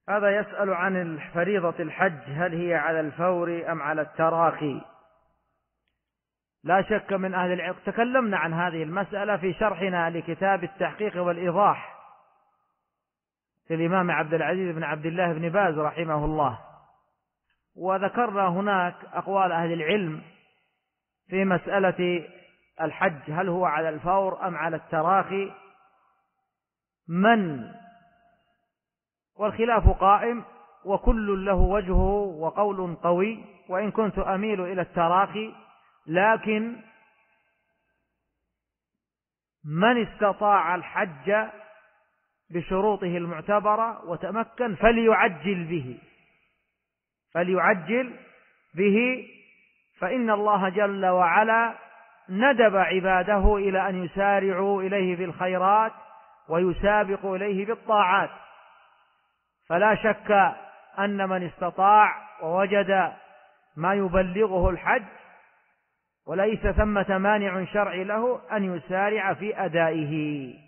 هذا يسأل عن فريضة الحج، هل هي على الفور أم على التراخي؟ لا شك من أهل العلم، تكلمنا عن هذه المسألة في شرحنا لكتاب التحقيق والإيضاح للإمام عبد العزيز بن عبد الله بن باز رحمه الله، وذكرنا هناك أقوال أهل العلم في مسألة الحج، هل هو على الفور أم على التراخي؟ والخلاف قائم، وكل له وجهه وقول قوي، وإن كنت أميل إلى التراخي، لكن من استطاع الحج بشروطه المعتبرة وتمكن فليعجل به، فإن الله جل وعلا ندب عباده إلى أن يسارعوا إليه بالخيرات ويسابقوا إليه بالطاعات. فلا شك أن من استطاع ووجد ما يبلغه الحج وليس ثمة مانع شرعي له أن يسارع في أدائه.